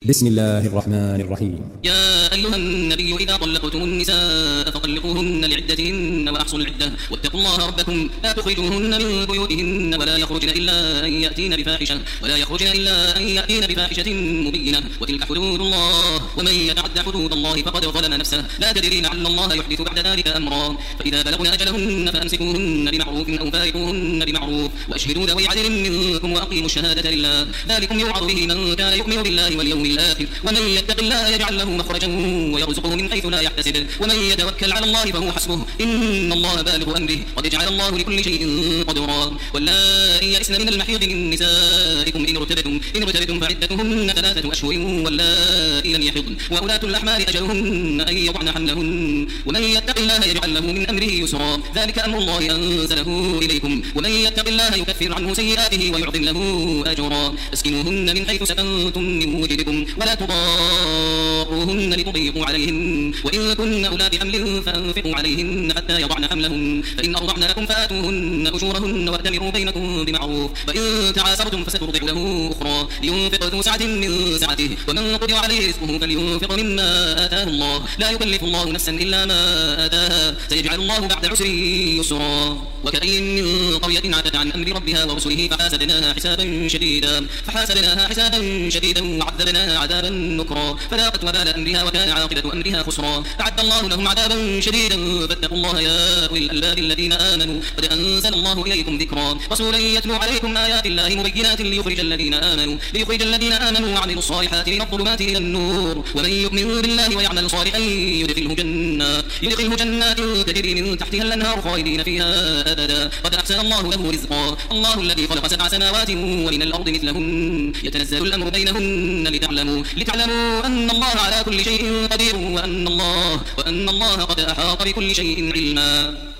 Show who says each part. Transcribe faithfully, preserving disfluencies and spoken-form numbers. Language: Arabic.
Speaker 1: بسم الله الرحمن الرحيم.
Speaker 2: يا أيها النبي إذا طلقتم النساء فطلقوهن لعدتهن وأحصوا العدة واتقوا الله ربكم لا تخرجوهن من بيوتهن ولا يخرجن إلا أن يأتين بفاحشة ولا يخرجن إلا أن يأتين بفاحشة مبينة وتلك حدود الله ومن يتعد حدود الله فقد ظلم نفسه لا تدري لعل الله يحدث بعد ذلك أمرا فإذا بلغن أجلهن فأمسكوهن بمعروف أو فارقوهن بمعروف وأشهدوا ذوي عدل منكم وأقيموا الشهادة لله ذلكم يوعظ به من كان يؤمن بالله واليوم الآخر ومن يتق الله يجعل له مخرجا ويرزقه من حيث لا يحتسب ومن يتوكل على الله فهو حسبه إن الله بالغ أمره قد جعل الله لكل شيء قدرا واللائي يئسن من المحيض من نسائكم إن ارتبتم إن ارتبتم فعدتهن ثلاثة أشهر واللائي لم يحضن وأولاة الأحمال أجلهن أن يضعن حملهن ومن يتق الله يجعل له من أمره يسرا ذلك أمر الله أنزله إليكم ومن يتق الله يكفر عنه سيئاته ويعظم له أجرا اسكنوهن من حيث سكنتم من وجدكم ولا تضاروهن لتضيقوا عليهن وإن كن أولاد حمل فأنفقوا عليهن حتى يضعن حملهن فإن أرضعن لكم فآتوهن أجورهن وأتمروا بينكم بمعروف فإن تعاسرتم فسترضع له أخرى لينفق ذو سعة من سعته ومن قدر عليه رزقه فلينفق مما آتاه الله لا يكلف الله نفسا إلا ما آتاها سيجعل الله بعد عسر يسرا وكأين من قرية عتت عن أمر ربها ورسله فحاسبناها حسابا شديدا فحاسبناها حسابا شديدا وعذبناها عذابا نكرا فذاقت وبال أمرها وكان عاقبة أمرها خسرا أعد الله لهم عذابا شديدا فاتقوا الله يا أولي الألباب الذين آمنوا قد أنزل الله إليكم ذكرا رسولا يتلو عليكم آيات الله مبينات ليخرج الذين آمنوا ليخرج الذين آمنوا وعملوا الصالحات من الظلمات إلى النور ومن يؤمن بالله ويعمل صالحا يدخله جنات يدخله جنات تجري من تحتها الأنهار خالدين فيها أبدا قد أحسن الله له رزقا الله الذي خلق سبع سماوات ومن الأرض مثلهن يتنزل الأمر بينهن لتعلموا لتعلموا أن الله على كل شيء قدير وأن الله وأن الله قد أحاط بكل شيء علما.